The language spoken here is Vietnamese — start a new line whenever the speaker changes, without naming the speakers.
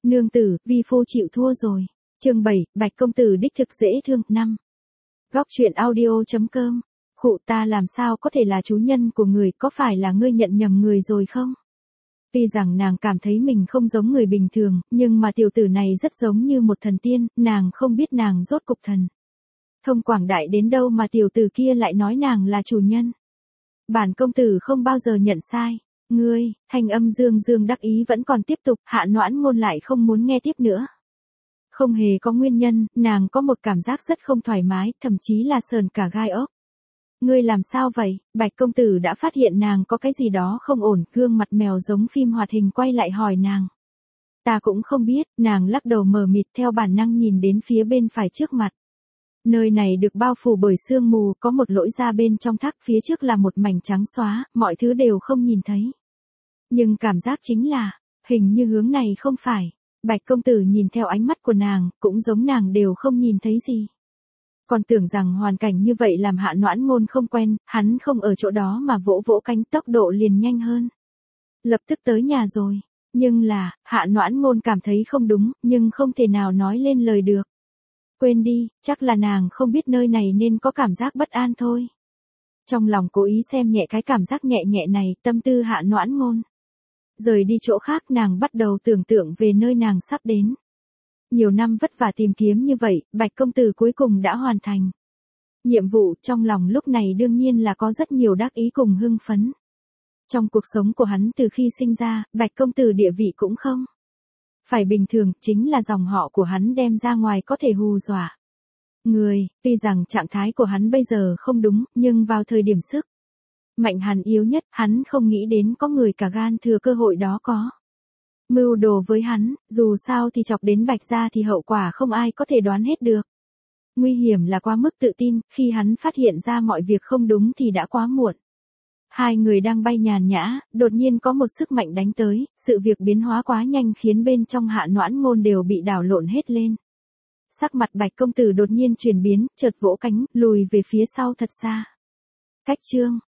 Nương tử, vi phu chịu thua rồi. Chương 7, Bạch công tử đích thực dễ thương. 5. Góc truyện audio.com. Khụ, ta làm sao có thể là chủ nhân của người, có phải là ngươi nhận nhầm người rồi không? Tuy rằng nàng cảm thấy mình không giống người bình thường, nhưng mà tiểu tử này rất giống như một thần tiên, nàng không biết nàng rốt cục thần thông quảng đại đến đâu mà tiểu tử kia lại nói nàng là chủ nhân. Bản công tử không bao giờ nhận sai. Ngươi, thanh âm dương dương đắc ý vẫn còn tiếp tục, Hạ Noãn Ngôn lại không muốn nghe tiếp nữa. Không hề có nguyên nhân, nàng có một cảm giác rất không thoải mái, thậm chí là sờn cả gai ốc. Ngươi làm sao vậy? Bạch công tử đã phát hiện nàng có cái gì đó không ổn, gương mặt mèo giống phim hoạt hình quay lại hỏi nàng. Ta cũng không biết, nàng lắc đầu mờ mịt theo bản năng nhìn đến phía bên phải trước mặt. Nơi này được bao phủ bởi sương mù, có một lỗ ra bên trong thác, phía trước là một mảnh trắng xóa, mọi thứ đều không nhìn thấy. Nhưng cảm giác chính là, hình như hướng này không phải. Bạch công tử nhìn theo ánh mắt của nàng, cũng giống nàng đều không nhìn thấy gì. Còn tưởng rằng hoàn cảnh như vậy làm Hạ Noãn Ngôn không quen, hắn không ở chỗ đó mà vỗ vỗ cánh, tốc độ liền nhanh hơn. Lập tức tới nhà rồi. Nhưng là, Hạ Noãn Ngôn cảm thấy không đúng, nhưng không thể nào nói lên lời được. Quên đi, chắc là nàng không biết nơi này nên có cảm giác bất an thôi. Trong lòng cố ý xem nhẹ cái cảm giác nhẹ nhẹ này, tâm tư Hạ Noãn Ngôn. Rời đi chỗ khác, nàng bắt đầu tưởng tượng về nơi nàng sắp đến. Nhiều năm vất vả tìm kiếm như vậy, Bạch công tử cuối cùng đã hoàn thành nhiệm vụ. Trong lòng lúc này đương nhiên là có rất nhiều đắc ý cùng hưng phấn. Trong cuộc sống của hắn từ khi sinh ra, Bạch công tử địa vị cũng không phải bình thường, chính là dòng họ của hắn đem ra ngoài có thể hù dọa người. Tuy rằng trạng thái của hắn bây giờ không đúng, nhưng vào thời điểm sức mạnh hắn yếu nhất, hắn không nghĩ đến có người cả gan thừa cơ hội đó có mưu đồ với hắn, dù sao thì chọc đến Bạch gia thì hậu quả không ai có thể đoán hết được. Nguy hiểm là quá mức tự tin, khi hắn phát hiện ra mọi việc không đúng thì đã quá muộn. Hai người đang bay nhàn nhã, đột nhiên có một sức mạnh đánh tới, sự việc biến hóa quá nhanh khiến bên trong Hạ Noãn Ngôn đều bị đảo lộn hết lên. Sắc mặt Bạch công tử đột nhiên chuyển biến, chợt vỗ cánh, lùi về phía sau thật xa. Cách chương